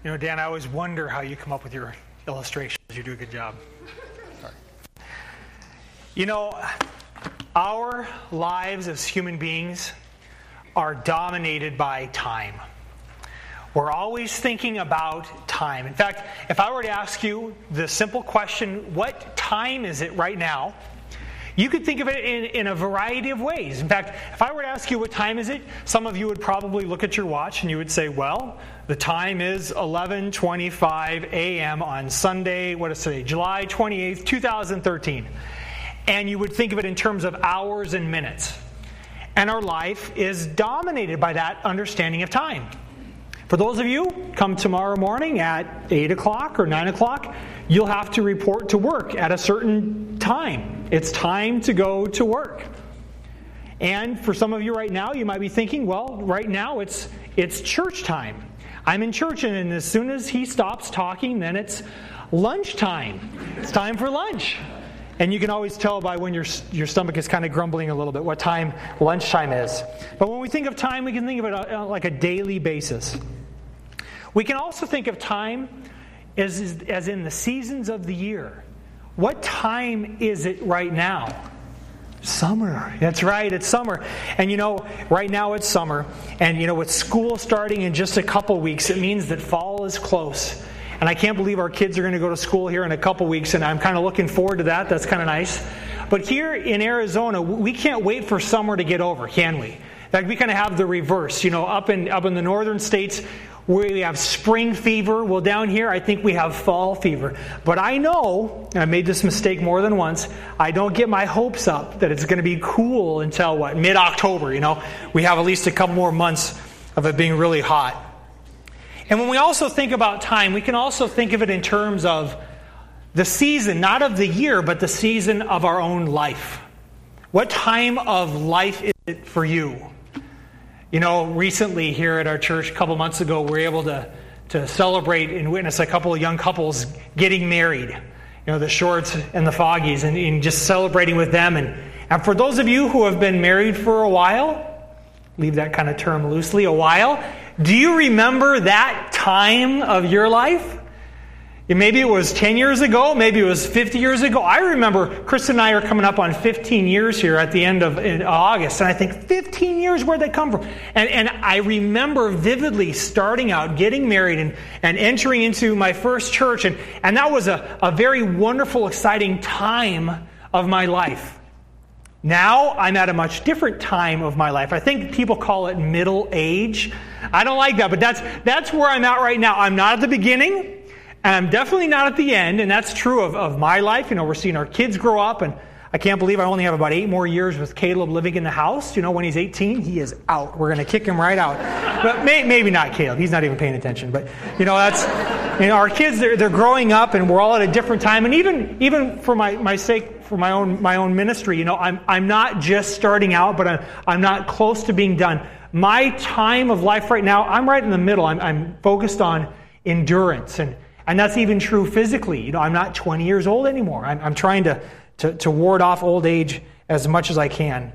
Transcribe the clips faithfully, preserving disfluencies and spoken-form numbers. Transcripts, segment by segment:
You know, Dan, I always wonder how you come up with your illustrations. You do a good job. Sorry. You know, our lives as human beings are dominated by time. We're always thinking about time. In fact, if I were to ask you the simple question, what time is it right now? You could think of it in, in a variety of ways. In fact, if I were to ask you what time is it, some of you would probably look at your watch and you would say, well, the time is eleven twenty-five a.m. on Sunday, what is today, July twenty-eighth, twenty thirteen. And you would think of it in terms of hours and minutes. And our life is dominated by that understanding of time. For those of you, come tomorrow morning at eight o'clock or nine o'clock, you'll have to report to work at a certain time. It's time to go to work. And for some of you right now, you might be thinking, well, right now it's it's church time. I'm in church, and as soon as he stops talking, then it's lunchtime. It's time for lunch. And you can always tell by when your your stomach is kind of grumbling a little bit what time lunchtime is. But when we think of time, we can think of it like a daily basis. We can also think of time as, as in the seasons of the year. What time is it right now? Summer. That's right, it's summer. And you know, right now it's summer. And you know, with school starting in just a couple weeks, it means that fall is close. And I can't believe our kids are going to go to school here in a couple weeks, and I'm kind of looking forward to that. That's kind of nice. But here in Arizona, we can't wait for summer to get over, can we? In fact, we kind of have the reverse. You know, up in up in the northern states, we have spring fever. Well, down here, I think we have fall fever. But I know, and I made this mistake more than once, I don't get my hopes up that it's going to be cool until, what, mid-October, you know? We have at least a couple more months of it being really hot. And when we also think about time, we can also think of it in terms of the season, not of the year, but the season of our own life. What time of life is it for you? You know, recently here at our church, a couple months ago, we were able to, to celebrate and witness a couple of young couples getting married. You know, the Shorts and the Foggies, and, and just celebrating with them. And, and for those of you who have been married for a while, leave that kind of term loosely, a while, do you remember that time of your life? Maybe it was ten years ago, maybe it was fifty years ago. I remember Chris and I are coming up on fifteen years here at the end of in August, and I think fifteen years, where'd they come from? And, and I remember vividly starting out, getting married, and, and entering into my first church, and, and that was a, a very wonderful, exciting time of my life. Now, I'm at a much different time of my life. I think people call it middle age. I don't like that, but that's that's where I'm at right now. I'm not at the beginning, and I'm definitely not at the end, and that's true of, of my life. You know, we're seeing our kids grow up, and I can't believe I only have about eight more years with Caleb living in the house. You know, when he's eighteen, he is out. We're going to kick him right out. But may, maybe not Caleb. He's not even paying attention. But, you know, that's, you know, our kids, they're, they're growing up, and we're all at a different time. And even even for my, my sake, for my own my own ministry, you know, I'm I'm not just starting out, but I'm I'm not close to being done. My time of life right now, I'm right in the middle. I'm I'm focused on endurance, and and that's even true physically. You know, I'm not twenty years old anymore. I'm I'm trying to to, to ward off old age as much as I can.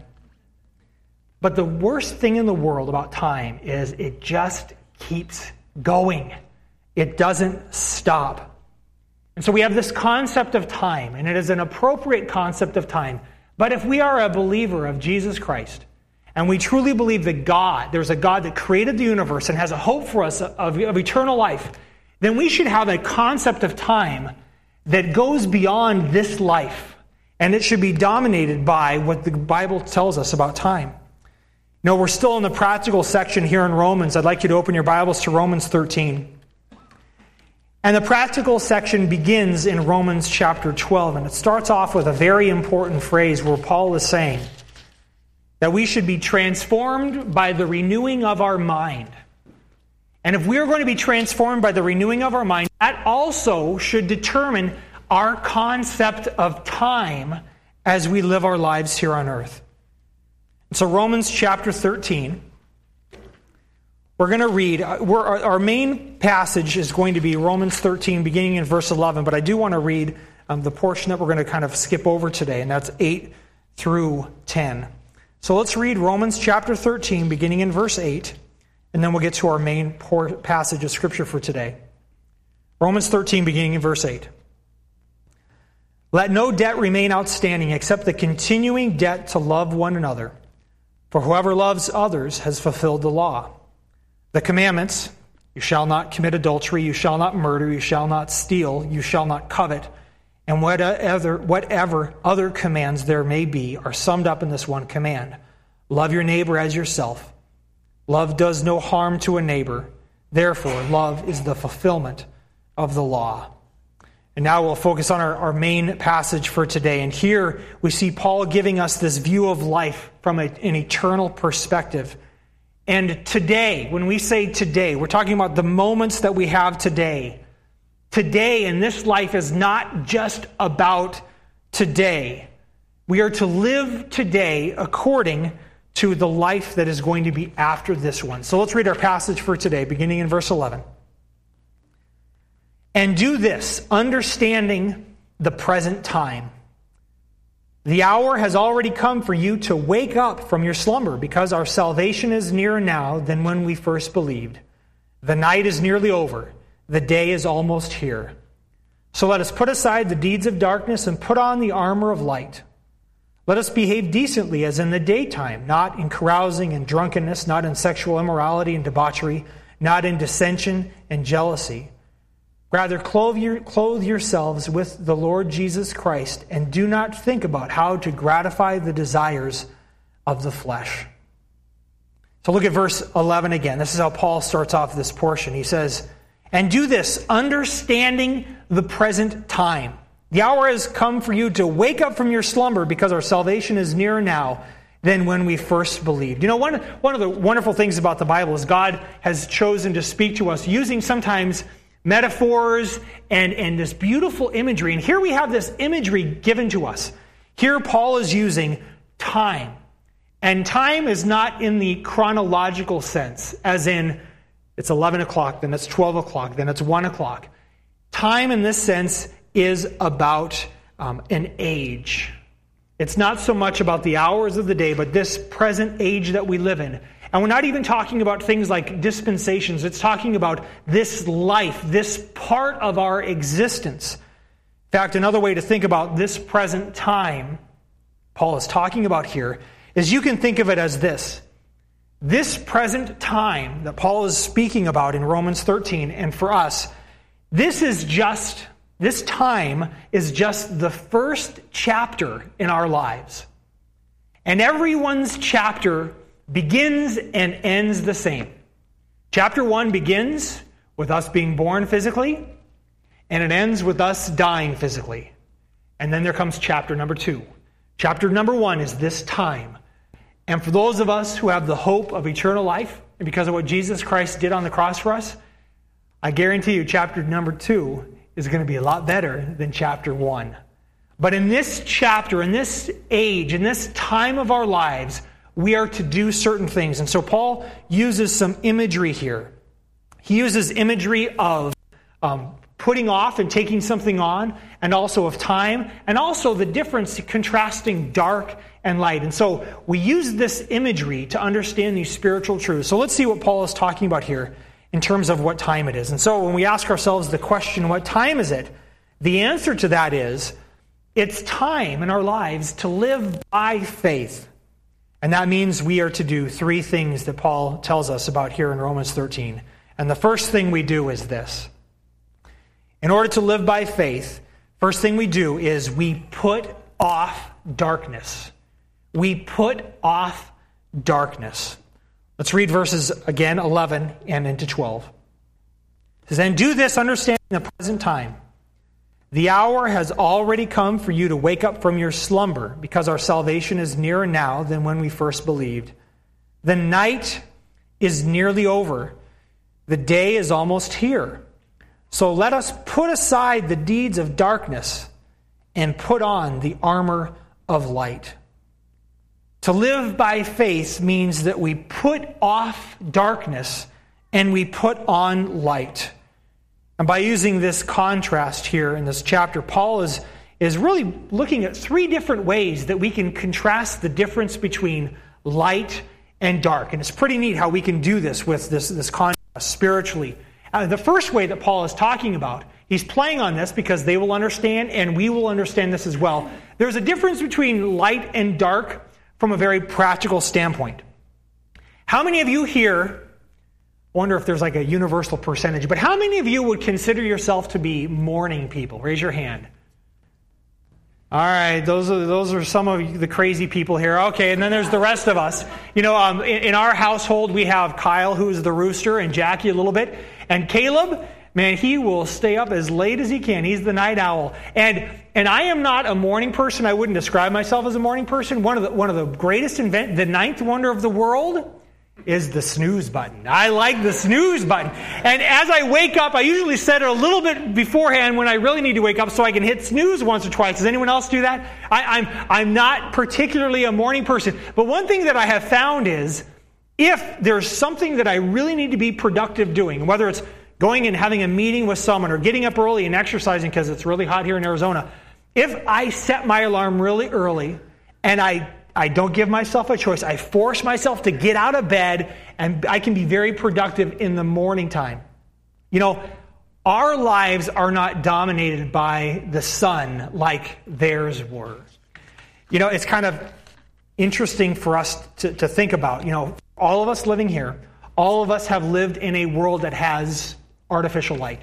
But the worst thing in the world about time is it just keeps going. It doesn't stop. And so we have this concept of time, and it is an appropriate concept of time. But if we are a believer of Jesus Christ, and we truly believe that God, there's a God that created the universe and has a hope for us of, of eternal life, then we should have a concept of time that goes beyond this life. And it should be dominated by what the Bible tells us about time. You know, we're still in the practical section here in Romans. I'd like you to open your Bibles to Romans thirteen. And the practical section begins in Romans chapter twelve, and it starts off with a very important phrase where Paul is saying that we should be transformed by the renewing of our mind. And if we are going to be transformed by the renewing of our mind, that also should determine our concept of time as we live our lives here on earth. So Romans chapter thirteen. We're going to read, we're, our, our main passage is going to be Romans thirteen, beginning in verse eleven, but I do want to read um, the portion that we're going to kind of skip over today, and that's eight through ten. So let's read Romans chapter thirteen, beginning in verse eight, and then we'll get to our main por- passage of Scripture for today. Romans thirteen, beginning in verse eight. Let no debt remain outstanding except the continuing debt to love one another. For whoever loves others has fulfilled the law. The commandments, you shall not commit adultery, you shall not murder, you shall not steal, you shall not covet, and whatever, whatever other commands there may be are summed up in this one command. Love your neighbor as yourself. Love does no harm to a neighbor. Therefore, love is the fulfillment of the law. And now we'll focus on our, our main passage for today. And here we see Paul giving us this view of life from a, an eternal perspective. And today, when we say today, we're talking about the moments that we have today. Today in this life is not just about today. We are to live today according to the life that is going to be after this one. So let's read our passage for today, beginning in verse eleven. And do this, understanding the present time. The hour has already come for you to wake up from your slumber, because our salvation is nearer now than when we first believed. The night is nearly over. The day is almost here. So let us put aside the deeds of darkness and put on the armor of light. Let us behave decently as in the daytime, not in carousing and drunkenness, not in sexual immorality and debauchery, not in dissension and jealousy. Rather, clothe, your, clothe yourselves with the Lord Jesus Christ, and do not think about how to gratify the desires of the flesh. So look at verse eleven again. This is how Paul starts off this portion. He says, and do this, understanding the present time. The hour has come for you to wake up from your slumber, because our salvation is nearer now than when we first believed. You know, one, one of the wonderful things about the Bible is God has chosen to speak to us using sometimes metaphors and, and this beautiful imagery. And here we have this imagery given to us. Here Paul is using time. And time is not in the chronological sense, as in it's eleven o'clock, then it's twelve o'clock, then it's one o'clock. Time in this sense is about um, an age. It's not so much about the hours of the day, but this present age that we live in. And we're not even talking about things like dispensations. It's talking about this life, this part of our existence. In fact, another way to think about this present time Paul is talking about here is you can think of it as this. This present time that Paul is speaking about in Romans thirteen, and for us, this is just, this time is just the first chapter in our lives. And everyone's chapter begins and ends the same. Chapter one begins with us being born physically, and it ends with us dying physically. And then there comes chapter number two. Chapter number one is this time. And for those of us who have the hope of eternal life, and because of what Jesus Christ did on the cross for us, I guarantee you chapter number two is going to be a lot better than chapter one. But in this chapter, in this age, in this time of our lives, we are to do certain things. And so Paul uses some imagery here. He uses imagery of um, putting off and taking something on, and also of time, and also the difference contrasting dark and light. And so we use this imagery to understand these spiritual truths. So let's see what Paul is talking about here in terms of what time it is. And so when we ask ourselves the question, what time is it? The answer to that is, it's time in our lives to live by faith. And that means we are to do three things that Paul tells us about here in Romans thirteen. And the first thing we do is this. In order to live by faith, first thing we do is we put off darkness. We put off darkness. Let's read verses again, eleven and into twelve. It says, and do this, understanding the present time. The hour has already come for you to wake up from your slumber, because our salvation is nearer now than when we first believed. The night is nearly over. The day is almost here. So let us put aside the deeds of darkness and put on the armor of light. To live by faith means that we put off darkness and we put on light. And by using this contrast here in this chapter, Paul is, is really looking at three different ways that we can contrast the difference between light and dark. And it's pretty neat how we can do this with this, this contrast spiritually Uh, the first way that Paul is talking about, he's playing on this because they will understand and we will understand this as well. There's a difference between light and dark from a very practical standpoint. How many of you here, I wonder if there's like a universal percentage, but how many of you would consider yourself to be morning people? Raise your hand. All right, those are those are some of the crazy people here. Okay, and then there's the rest of us. You know, um, in, in our household, we have Kyle, who's the rooster, and Jackie a little bit. And Caleb, man, he will stay up as late as he can. He's the night owl. And and I am not a morning person. I wouldn't describe myself as a morning person. One of the one of the greatest invent, the ninth wonder of the world is the snooze button. I like the snooze button. And as I wake up, I usually set it a little bit beforehand when I really need to wake up so I can hit snooze once or twice. Does anyone else do that? I, I'm I'm not particularly a morning person. But one thing that I have found is if there's something that I really need to be productive doing, whether it's going and having a meeting with someone or getting up early and exercising because it's really hot here in Arizona, if I set my alarm really early and I I don't give myself a choice. I force myself to get out of bed, and I can be very productive in the morning time. You know, our lives are not dominated by the sun like theirs were. You know, it's kind of interesting for us to, to think about. You know, all of us living here, all of us have lived in a world that has artificial light.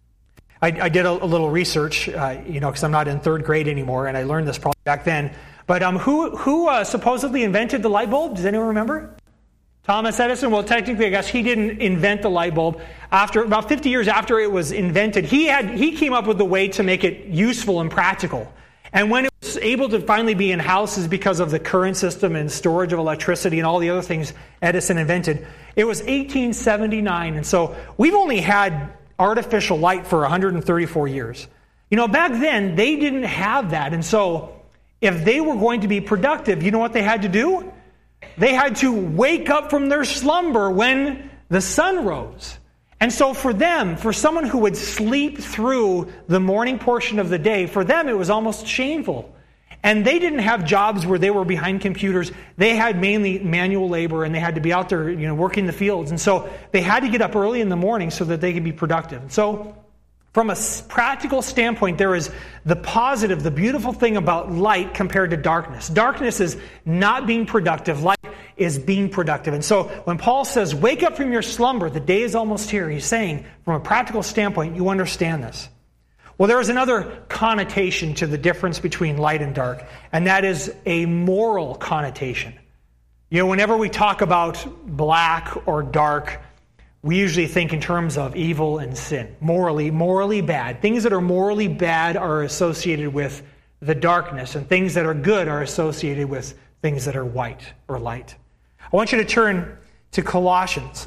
I, I did a, a little research, uh, you know, because I'm not in third grade anymore, and I learned this probably back then. But um, who who uh, supposedly invented the light bulb? Does anyone remember? Thomas Edison? Well, technically, I guess he didn't invent the light bulb. After about fifty years after it was invented, he had he came up with a way to make it useful and practical. And when it was able to finally be in houses because of the current system and storage of electricity and all the other things Edison invented, it was eighteen seventy-nine. And so we've only had artificial light for one hundred thirty-four years. You know, back then, they didn't have that. And so if they were going to be productive, you know what they had to do? They had to wake up from their slumber when the sun rose. And so for them, for someone who would sleep through the morning portion of the day, for them it was almost shameful. And they didn't have jobs where they were behind computers. They had mainly manual labor, and they had to be out there, you know, working the fields. And so they had to get up early in the morning so that they could be productive. And so from a practical standpoint, there is the positive, the beautiful thing about light compared to darkness. Darkness is not being productive. Light is being productive. And so when Paul says, wake up from your slumber, the day is almost here, he's saying, from a practical standpoint, you understand this. Well, there is another connotation to the difference between light and dark, and that is a moral connotation. You know, whenever we talk about black or dark, we usually think in terms of evil and sin. Morally, morally bad. Things that are morally bad are associated with the darkness, and things that are good are associated with things that are white or light. I want you to turn to Colossians.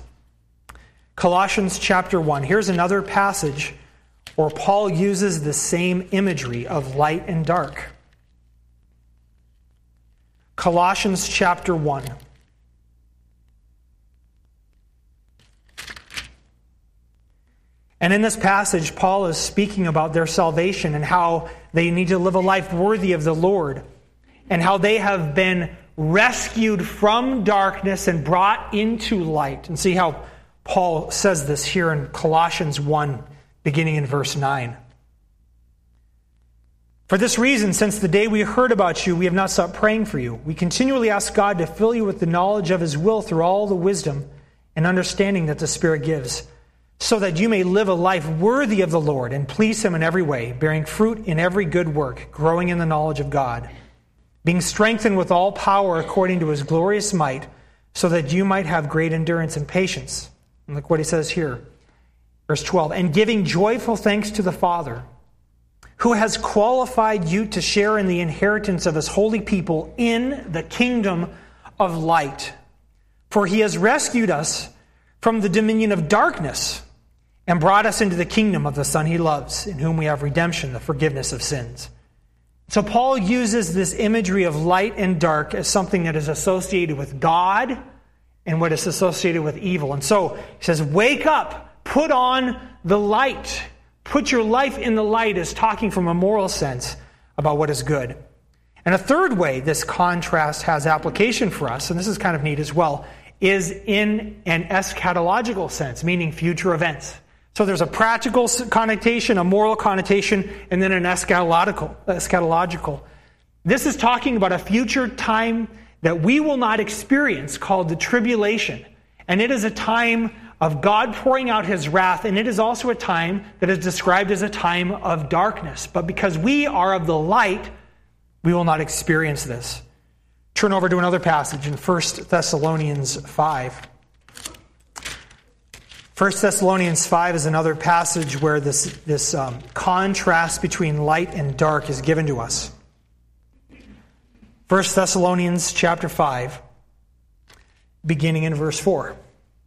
Colossians chapter one. Here's another passage where Paul uses the same imagery of light and dark. Colossians chapter one. And in this passage, Paul is speaking about their salvation and how they need to live a life worthy of the Lord, and how they have been rescued from darkness and brought into light. And see how Paul says this here in Colossians one, beginning in verse nine. For this reason, since the day we heard about you, we have not stopped praying for you. We continually ask God to fill you with the knowledge of His will through all the wisdom and understanding that the Spirit gives, so that you may live a life worthy of the Lord and please Him in every way, bearing fruit in every good work, growing in the knowledge of God, being strengthened with all power according to His glorious might, so that you might have great endurance and patience. And look what he says here, verse twelve, and giving joyful thanks to the Father, who has qualified you to share in the inheritance of His holy people in the kingdom of light. For He has rescued us from the dominion of darkness and brought us into the kingdom of the Son He loves, in whom we have redemption, the forgiveness of sins. So Paul uses this imagery of light and dark as something that is associated with God and what is associated with evil. And so he says, wake up, put on the light. Put your life in the light is talking from a moral sense about what is good. And a third way this contrast has application for us, and this is kind of neat as well, is in an eschatological sense, meaning future events. So there's a practical connotation, a moral connotation, and then an eschatological. eschatological. This is talking about a future time that we will not experience called the tribulation. And it is a time of God pouring out his wrath, and it is also a time that is described as a time of darkness. But because we are of the light, we will not experience this. Turn over to another passage in First Thessalonians five. First Thessalonians five is another passage where this, this um, contrast between light and dark is given to us. First Thessalonians chapter five, beginning in verse four. It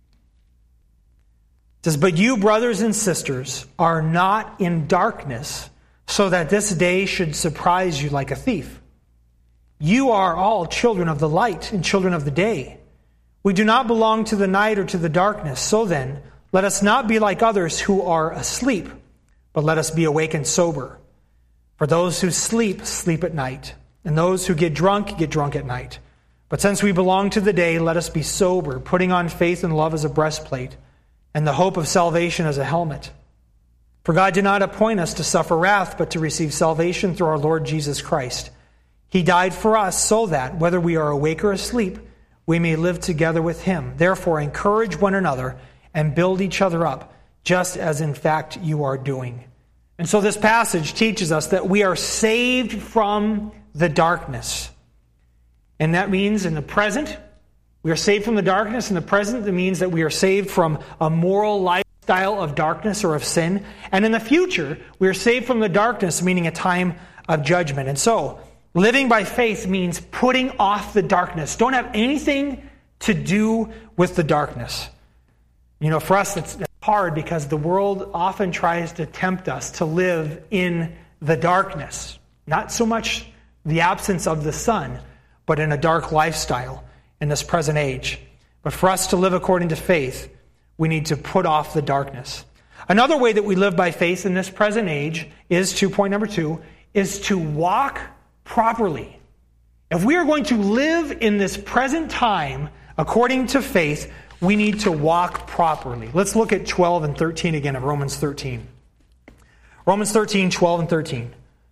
says, "But you, brothers and sisters, are not in darkness, so that this day should surprise you like a thief. You are all children of the light and children of the day. We do not belong to the night or to the darkness. So then, let us not be like others who are asleep, but let us be awake and sober. For those who sleep, sleep at night, and those who get drunk, get drunk at night. But since we belong to the day, let us be sober, putting on faith and love as a breastplate, and the hope of salvation as a helmet. For God did not appoint us to suffer wrath, but to receive salvation through our Lord Jesus Christ. He died for us so that, whether we are awake or asleep, we may live together with him. Therefore, encourage one another and build each other up, just as in fact you are doing." And so this passage teaches us that we are saved from the darkness. And that means in the present, we are saved from the darkness. In the present, that means that we are saved from a moral lifestyle of darkness or of sin. And in the future, we are saved from the darkness, meaning a time of judgment. And so, living by faith means putting off the darkness. Don't have anything to do with the darkness. You know, for us, it's hard because the world often tries to tempt us to live in the darkness. Not so much the absence of the sun, but in a dark lifestyle in this present age. But for us to live according to faith, we need to put off the darkness. Another way that we live by faith in this present age is to, point number two, is to walk properly. If we are going to live in this present time according to faith, we need to walk properly. Let's look at twelve and thirteen again of Romans thirteen. Romans thirteen, twelve and thirteen.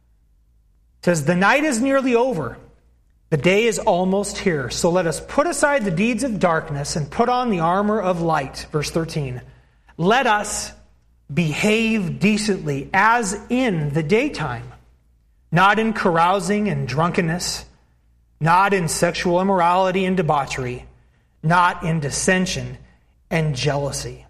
It says, "The night is nearly over. The day is almost here. So let us put aside the deeds of darkness and put on the armor of light." Verse thirteen. "Let us behave decently as in the daytime, not in carousing and drunkenness, not in sexual immorality and debauchery, not in dissension and jealousy."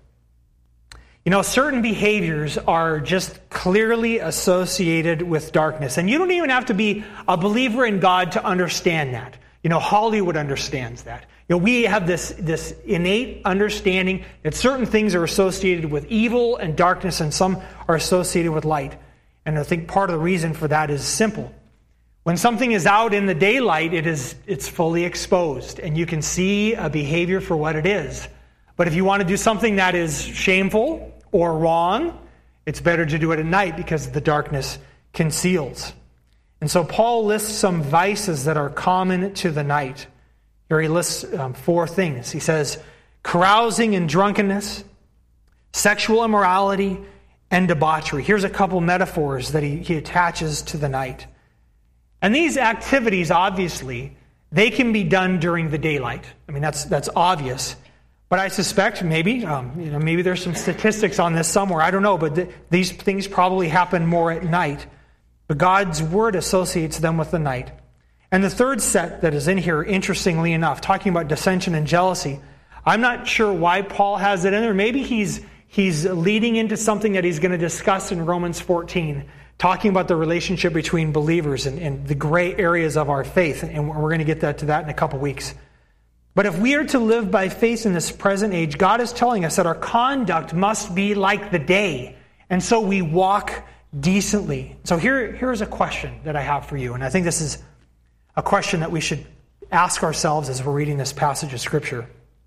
You know, certain behaviors are just clearly associated with darkness. And you don't even have to be a believer in God to understand that. You know, Hollywood understands that. You know, we have this, this innate understanding that certain things are associated with evil and darkness, and some are associated with light. And I think part of the reason for that is simple. When something is out in the daylight, it is, it's fully exposed, and you can see a behavior for what it is. But if you want to do something that is shameful or wrong, it's better to do it at night because the darkness conceals. And so Paul lists some vices that are common to the night. Here he lists um, four things. He says, carousing and drunkenness, sexual immorality, and debauchery. Here's a couple metaphors that he, he attaches to the night. And these activities, obviously, they can be done during the daylight. I mean, that's that's obvious. But I suspect maybe, um, you know, maybe there's some statistics on this somewhere. I don't know, but th- these things probably happen more at night. But God's Word associates them with the night. And the third set that is in here, interestingly enough, talking about dissension and jealousy, I'm not sure why Paul has it in there. Maybe he's he's leading into something that he's going to discuss in Romans fourteen, talking about the relationship between believers and, and the gray areas of our faith. And we're going to get that to that in a couple weeks. But if we are to live by faith in this present age, God is telling us that our conduct must be like the day. And so we walk decently. So here, here's a question that I have for you. And I think this is a question that we should ask ourselves as we're reading this passage of Scripture.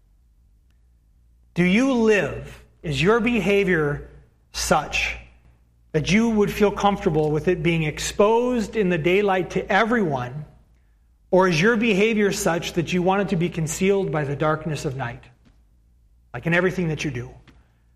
Do you live, is your behavior such that you would feel comfortable with it being exposed in the daylight to everyone? Or is your behavior such that you want it to be concealed by the darkness of night? Like in everything that you do.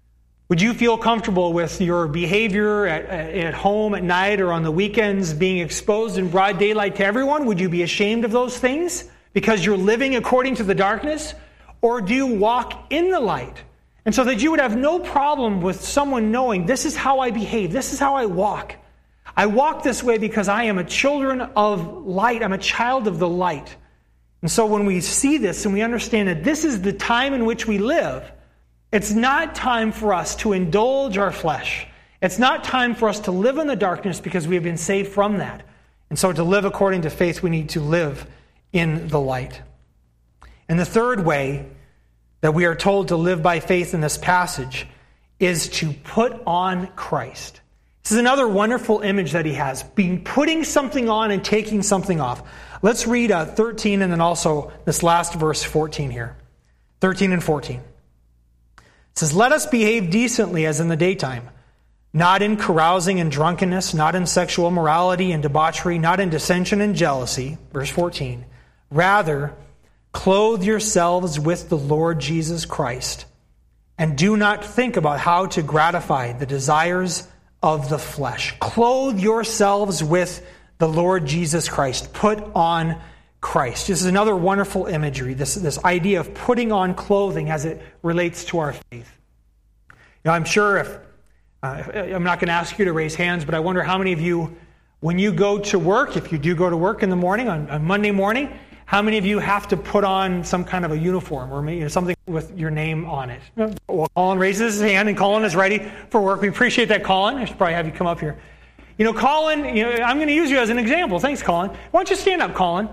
Would you feel comfortable with your behavior at, at home, at night, or on the weekends being exposed in broad daylight to everyone? Would you be ashamed of those things because you're living according to the darkness? Or do you walk in the light? And so that you would have no problem with someone knowing, this is how I behave, this is how I walk. I walk this way because I am a children of light. I'm a child of the light. And so when we see this and we understand that this is the time in which we live, it's not time for us to indulge our flesh. It's not time for us to live in the darkness because we have been saved from that. And so to live according to faith, we need to live in the light. And the third way that we are told to live by faith in this passage is to put on Christ. This is another wonderful image that he has, being putting something on and taking something off. Let's read uh, thirteen and then also this last verse, fourteen here. thirteen and fourteen. It says, "Let us behave decently as in the daytime, not in carousing and drunkenness, not in sexual immorality and debauchery, not in dissension and jealousy." Verse fourteen. "Rather, clothe yourselves with the Lord Jesus Christ, and do not think about how to gratify the desires of the flesh." Clothe yourselves with the Lord Jesus Christ. Put on Christ. This is another wonderful imagery, this, this idea of putting on clothing as it relates to our faith. Now, I'm sure if, uh, I'm not going to ask you to raise hands, but I wonder how many of you, when you go to work, if you do go to work in the morning, on, on Monday morning, how many of you have to put on some kind of a uniform or maybe something with your name on it? Well, Colin raises his hand, and Colin is ready for work. We appreciate that, Colin. I should probably have you come up here. You know, Colin, you know, I'm going to use you as an example. Thanks, Colin. Why don't you stand up, Colin?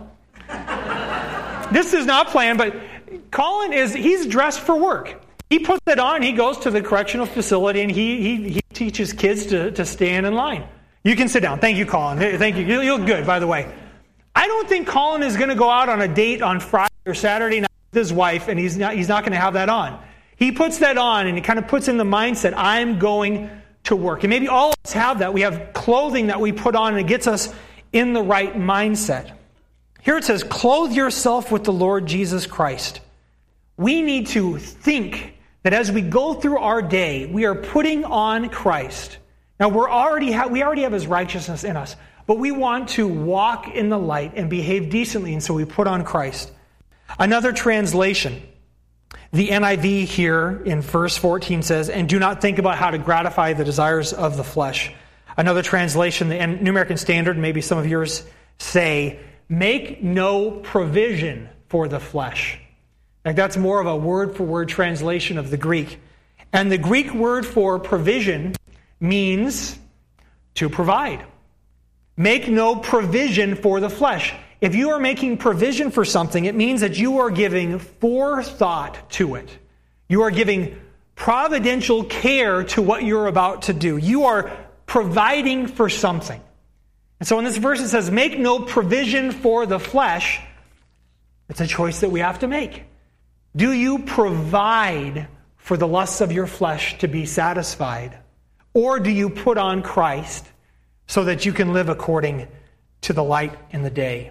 This is not planned, but Colin is, he's dressed for work. He puts it on, he goes to the correctional facility, and he he, he teaches kids to, to stand in line. You can sit down. Thank you, Colin. Thank you. You look good, by the way. I don't think Colin is going to go out on a date on Friday or Saturday night with his wife, and he's not, he's not going to have that on. He puts that on, and he kind of puts in the mindset, I'm going to work. And maybe all of us have that. We have clothing that we put on, and it gets us in the right mindset. Here it says, clothe yourself with the Lord Jesus Christ. We need to think that as we go through our day, we are putting on Christ. Now, we're already ha- we already have his righteousness in us, but we want to walk in the light and behave decently, and so we put on Christ. Another translation, the N I V here in verse fourteen says, and do not think about how to gratify the desires of the flesh. Another translation, the New American Standard, maybe some of yours say, make no provision for the flesh. Like that's more of a word-for-word translation of the Greek. And the Greek word for provision means to provide. Make no provision for the flesh. If you are making provision for something, it means that you are giving forethought to it. You are giving providential care to what you're about to do. You are providing for something. And so in this verse it says, make no provision for the flesh. It's a choice that we have to make. Do you provide for the lusts of your flesh to be satisfied? Or do you put on Christ so that you can live according to the light in the day?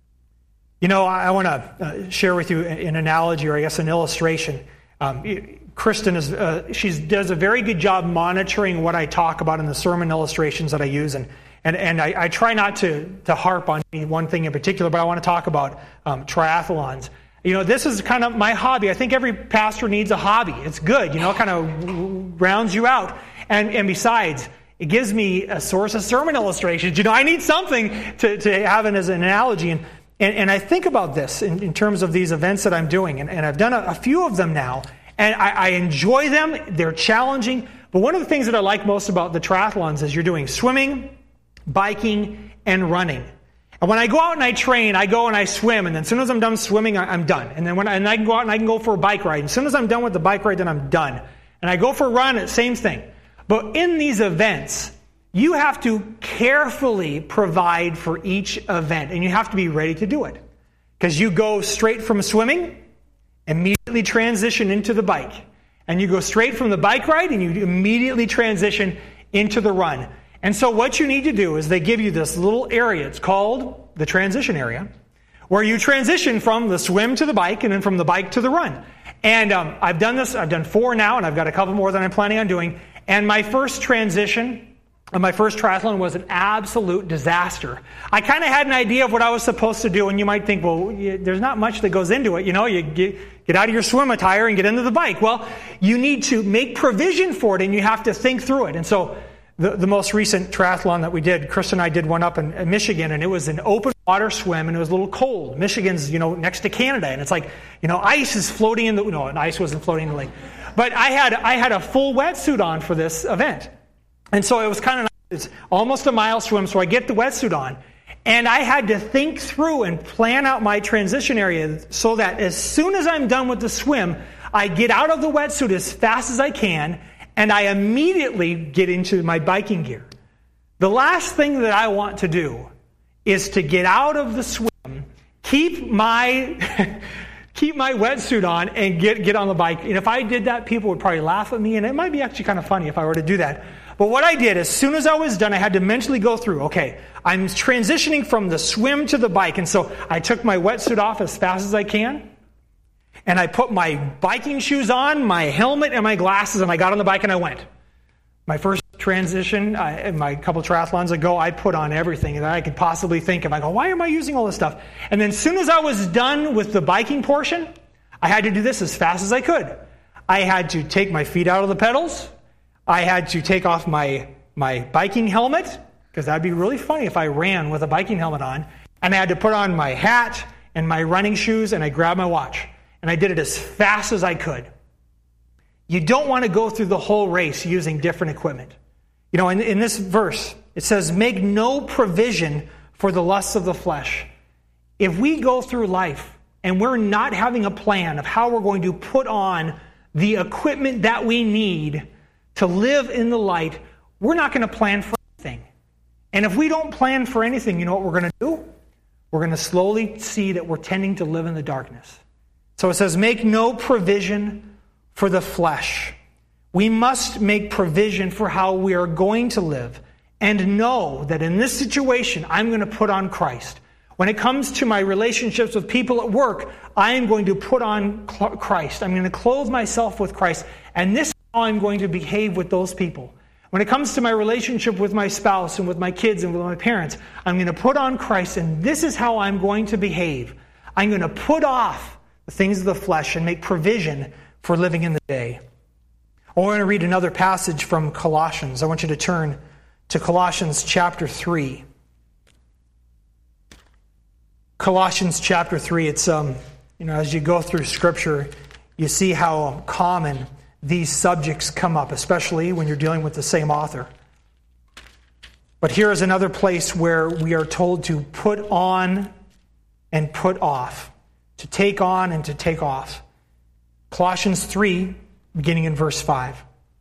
You know, I, I want to uh, share with you an analogy, or I guess an illustration. Um, Kristen is uh, she does a very good job monitoring what I talk about in the sermon illustrations that I use, and and and I, I try not to to harp on any one thing in particular, but I want to talk about um, triathlons. You know, this is kind of my hobby. I think every pastor needs a hobby. It's good, you know, it kind of rounds you out. And and besides, it gives me a source of sermon illustrations. You know, I need something to, to have it as an analogy. And and, and I think about this in, in terms of these events that I'm doing. And, and I've done a, a few of them now. And I, I enjoy them. They're challenging. But one of the things that I like most about the triathlons is you're doing swimming, biking, and running. And when I go out and I train, I go and I swim, and then as soon as I'm done swimming, I'm done. And then when I, and I can go out and I can go for a bike ride. And as soon as I'm done with the bike ride, then I'm done. And I go for a run, same thing. But in these events, you have to carefully provide for each event, and you have to be ready to do it. Because you go straight from swimming, immediately transition into the bike. And you go straight from the bike ride, and you immediately transition into the run. And so what you need to do is they give you this little area. It's called the transition area, where you transition from the swim to the bike and then from the bike to the run. And um, I've done this, I've done four now, and I've got a couple more that I'm planning on doing. And my first transition, my first triathlon was an absolute disaster. I kind of had an idea of what I was supposed to do, and you might think, well, you, there's not much that goes into it. You know, you get, get out of your swim attire and get into the bike. Well, you need to make provision for it, and you have to think through it. And so the, the most recent triathlon that we did, Chris and I did one up in, in Michigan, and it was an open water swim, and it was a little cold. Michigan's, you know, next to Canada, and it's like, you know, ice is floating in the, no, ice wasn't floating in the lake. But I had, I had a full wetsuit on for this event. And so it was kind of nice. It's almost a mile swim, so I get the wetsuit on. And I had to think through and plan out my transition area so that as soon as I'm done with the swim, I get out of the wetsuit as fast as I can, and I immediately get into my biking gear. The last thing that I want to do is to get out of the swim, keep my keep my wetsuit on, and get, get on the bike. And if I did that, people would probably laugh at me, and it might be actually kind of funny if I were to do that. But what I did, as soon as I was done, I had to mentally go through, okay, I'm transitioning from the swim to the bike. And so I took my wetsuit off as fast as I can, and I put my biking shoes on, my helmet, and my glasses, and I got on the bike and I went. My first transition, I, my couple triathlons ago, I put on everything that I could possibly think of. I go, why am I using all this stuff? And then as soon as I was done with the biking portion, I had to do this as fast as I could. I had to take my feet out of the pedals. I had to take off my, my biking helmet, because that'd be really funny if I ran with a biking helmet on. And I had to put on my hat and my running shoes, and I grabbed my watch. And I did it as fast as I could. You don't want to go through the whole race using different equipment. You know, in, in this verse, it says, make no provision for the lusts of the flesh. If we go through life and we're not having a plan of how we're going to put on the equipment that we need to live in the light, we're not going to plan for anything. And if we don't plan for anything, you know what we're going to do? We're going to slowly see that we're tending to live in the darkness. So it says, make no provision for the flesh. We must make provision for how we are going to live and know that in this situation, I'm going to put on Christ. When it comes to my relationships with people at work, I am going to put on Christ. I'm going to clothe myself with Christ. And this is how I'm going to behave with those people. When it comes to my relationship with my spouse and with my kids and with my parents, I'm going to put on Christ, and this is how I'm going to behave. I'm going to put off the things of the flesh and make provision for living in the day. I want to read another passage from Colossians. I want you to turn to Colossians chapter three. Colossians chapter three, it's, um, you know, as you go through Scripture, you see how common these subjects come up, especially when you're dealing with the same author. But here is another place where we are told to put on and put off, to take on and to take off. Colossians three, beginning in verse five.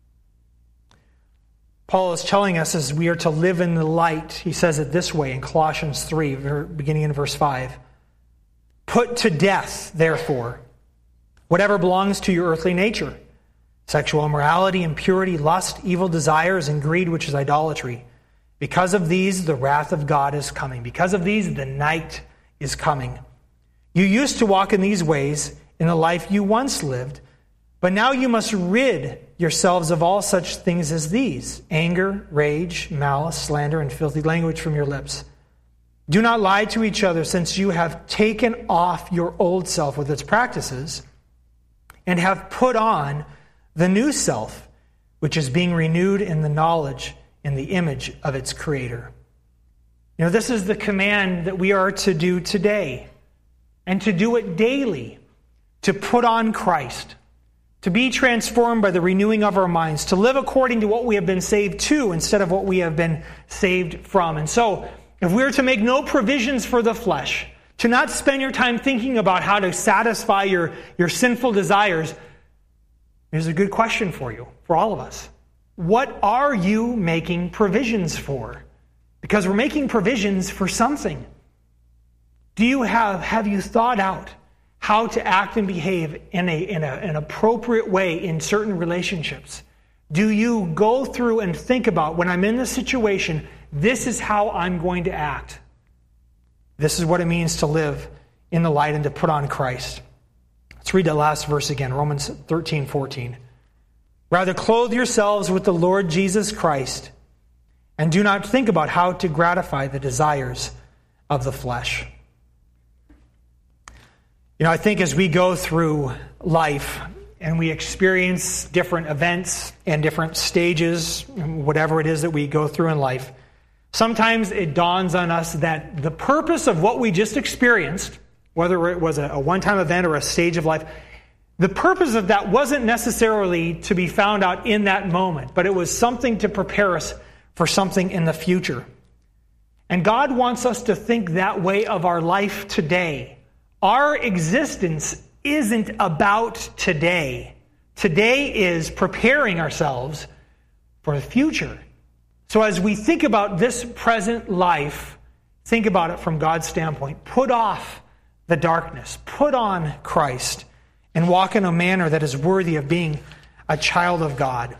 Paul is telling us as we are to live in the light, he says it this way in Colossians three, beginning in verse five. Put to death, therefore, whatever belongs to your earthly nature, sexual immorality, impurity, lust, evil desires, and greed, which is idolatry. Because of these, the wrath of God is coming. Because of these, the night is coming. You used to walk in these ways in the life you once lived, but now you must rid yourselves of all such things as these: anger, rage, malice, slander, and filthy language from your lips. Do not lie to each other, since you have taken off your old self with its practices and have put on the new self, which is being renewed in the knowledge in the image of its creator. You know, this is the command that we are to do today, and to do it daily, to put on Christ, to be transformed by the renewing of our minds, to live according to what we have been saved to instead of what we have been saved from. And so, if we are to make no provisions for the flesh, to not spend your time thinking about how to satisfy your, your sinful desires, here's a good question for you, for all of us. What are you making provisions for? Because we're making provisions for something. Do you have, have you thought out how to act and behave in, a, in a, an appropriate way in certain relationships? Do you go through and think about, when I'm in this situation, this is how I'm going to act? This is what it means to live in the light and to put on Christ. Let's read that last verse again, Romans thirteen fourteen. Rather, clothe yourselves with the Lord Jesus Christ, and do not think about how to gratify the desires of the flesh. You know, I think as we go through life and we experience different events and different stages, whatever it is that we go through in life, sometimes it dawns on us that the purpose of what we just experienced, whether it was a one-time event or a stage of life, the purpose of that wasn't necessarily to be found out in that moment, but it was something to prepare us for something in the future. And God wants us to think that way of our life today. Our existence isn't about today. Today is preparing ourselves for the future. So as we think about this present life, think about it from God's standpoint. Put off the darkness. Put on Christ and walk in a manner that is worthy of being a child of God.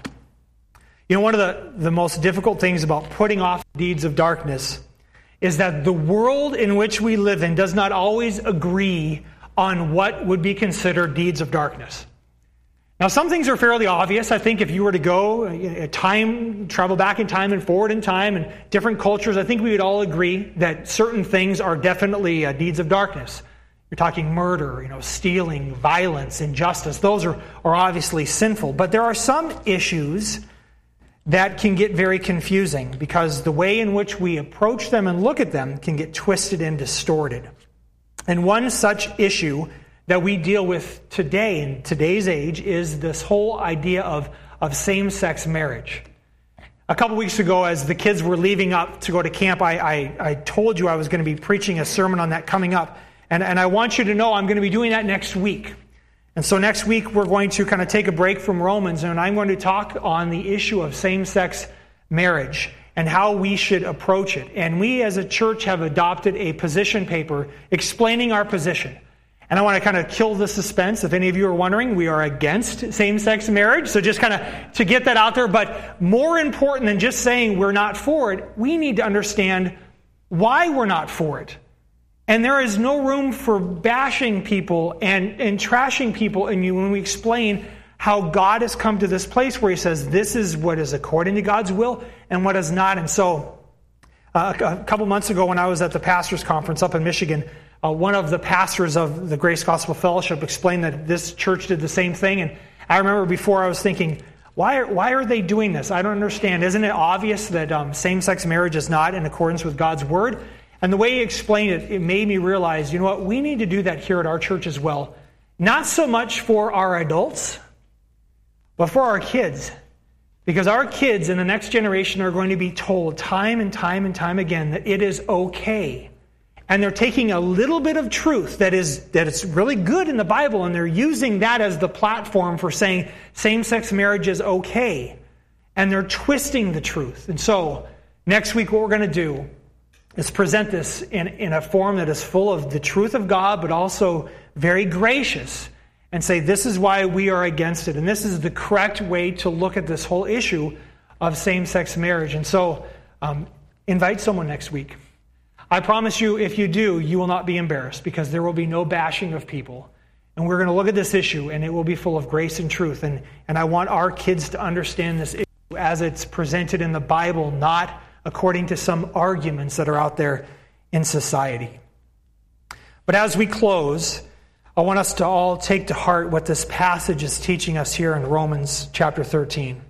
You know, one of the, the most difficult things about putting off deeds of darkness is that the world in which we live in does not always agree on what would be considered deeds of darkness. Now, some things are fairly obvious. I think if you were to go uh, time, travel back in time and forward in time and different cultures, I think we would all agree that certain things are definitely uh, deeds of darkness. You're talking murder, you know, stealing, violence, injustice. Those are, are obviously sinful. But there are some issues that can get very confusing because the way in which we approach them and look at them can get twisted and distorted. And one such issue that we deal with today, in today's age, is this whole idea of, of same-sex marriage. A couple weeks ago, as the kids were leaving up to go to camp, I, I, I told you I was going to be preaching a sermon on that coming up. And, and I want you to know I'm going to be doing that next week. And so next week we're going to kind of take a break from Romans, and I'm going to talk on the issue of same-sex marriage and how we should approach it. And we as a church have adopted a position paper explaining our position. And I want to kind of kill the suspense. If any of you are wondering, we are against same-sex marriage. So just kind of to get that out there. But more important than just saying we're not for it, we need to understand why we're not for it. And there is no room for bashing people and, and trashing people in you when we explain how God has come to this place where He says this is what is according to God's will and what is not. And so uh, a couple months ago when I was at the pastors' conference up in Michigan, uh, one of the pastors of the Grace Gospel Fellowship explained that this church did the same thing. And I remember before I was thinking, why are, why are they doing this? I don't understand. Isn't it obvious that um, same-sex marriage is not in accordance with God's Word? And the way he explained it, it made me realize, you know what, we need to do that here at our church as well. Not so much for our adults, but for our kids. Because our kids in the next generation are going to be told time and time and time again that it is okay. And they're taking a little bit of truth that is that is really good in the Bible, and they're using that as the platform for saying same-sex marriage is okay. And they're twisting the truth. And so, next week what we're going to do is present this in, in a form that is full of the truth of God, but also very gracious, and say this is why we are against it. And this is the correct way to look at this whole issue of same-sex marriage. And so um, invite someone next week. I promise you, if you do, you will not be embarrassed because there will be no bashing of people. And we're going to look at this issue, and it will be full of grace and truth. And, and I want our kids to understand this issue as it's presented in the Bible, not according to some arguments that are out there in society. But as we close, I want us to all take to heart what this passage is teaching us here in Romans chapter thirteen.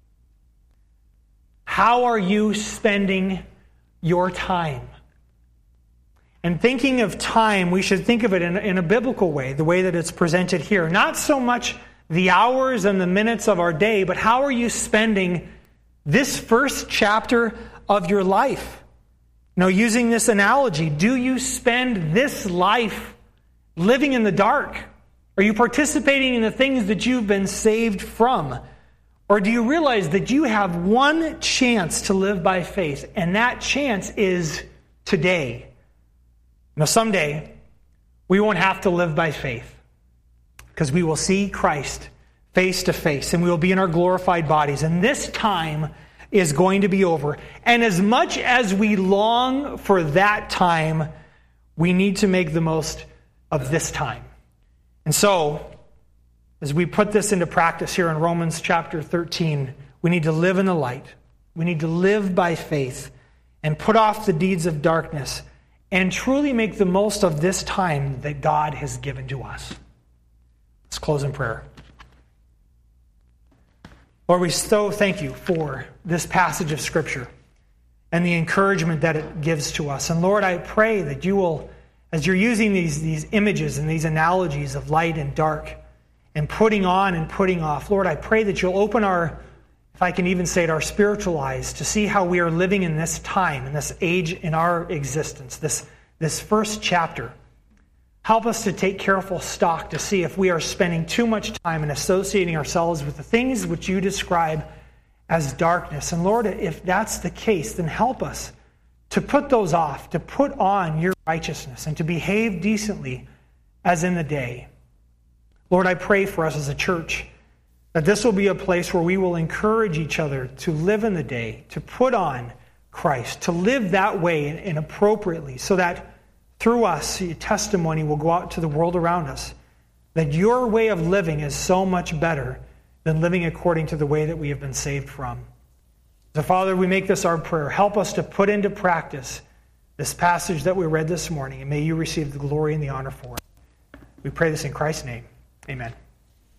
How are you spending your time? And thinking of time, we should think of it in, in a biblical way, the way that it's presented here. Not so much the hours and the minutes of our day, but how are you spending this first chapter of your life? Now, using this analogy, do you spend this life living in the dark? Are you participating in the things that you've been saved from? Or do you realize that you have one chance to live by faith, and that chance is today? Now, someday, we won't have to live by faith because we will see Christ face to face, and we will be in our glorified bodies. And this time is going to be over. And as much as we long for that time, we need to make the most of this time. And so, as we put this into practice here in Romans chapter thirteen, we need to live in the light. We need to live by faith and put off the deeds of darkness and truly make the most of this time that God has given to us. Let's close in prayer. Lord, we so thank you for this passage of Scripture and the encouragement that it gives to us. And Lord, I pray that you will, as you're using these, these images and these analogies of light and dark and putting on and putting off, Lord, I pray that you'll open our, if I can even say it, our spiritual eyes to see how we are living in this time, in this age in our existence, this, this first chapter. Help us to take careful stock to see if we are spending too much time in associating ourselves with the things which you describe as darkness. And Lord, if that's the case, then help us to put those off, to put on your righteousness, and to behave decently as in the day. Lord, I pray for us as a church that this will be a place where we will encourage each other to live in the day, to put on Christ, to live that way and appropriately, so that through us, your testimony will go out to the world around us, that your way of living is so much better than living according to the way that we have been saved from. So, Father, we make this our prayer. Help us to put into practice this passage that we read this morning, and may you receive the glory and the honor for it. We pray this in Christ's name. Amen.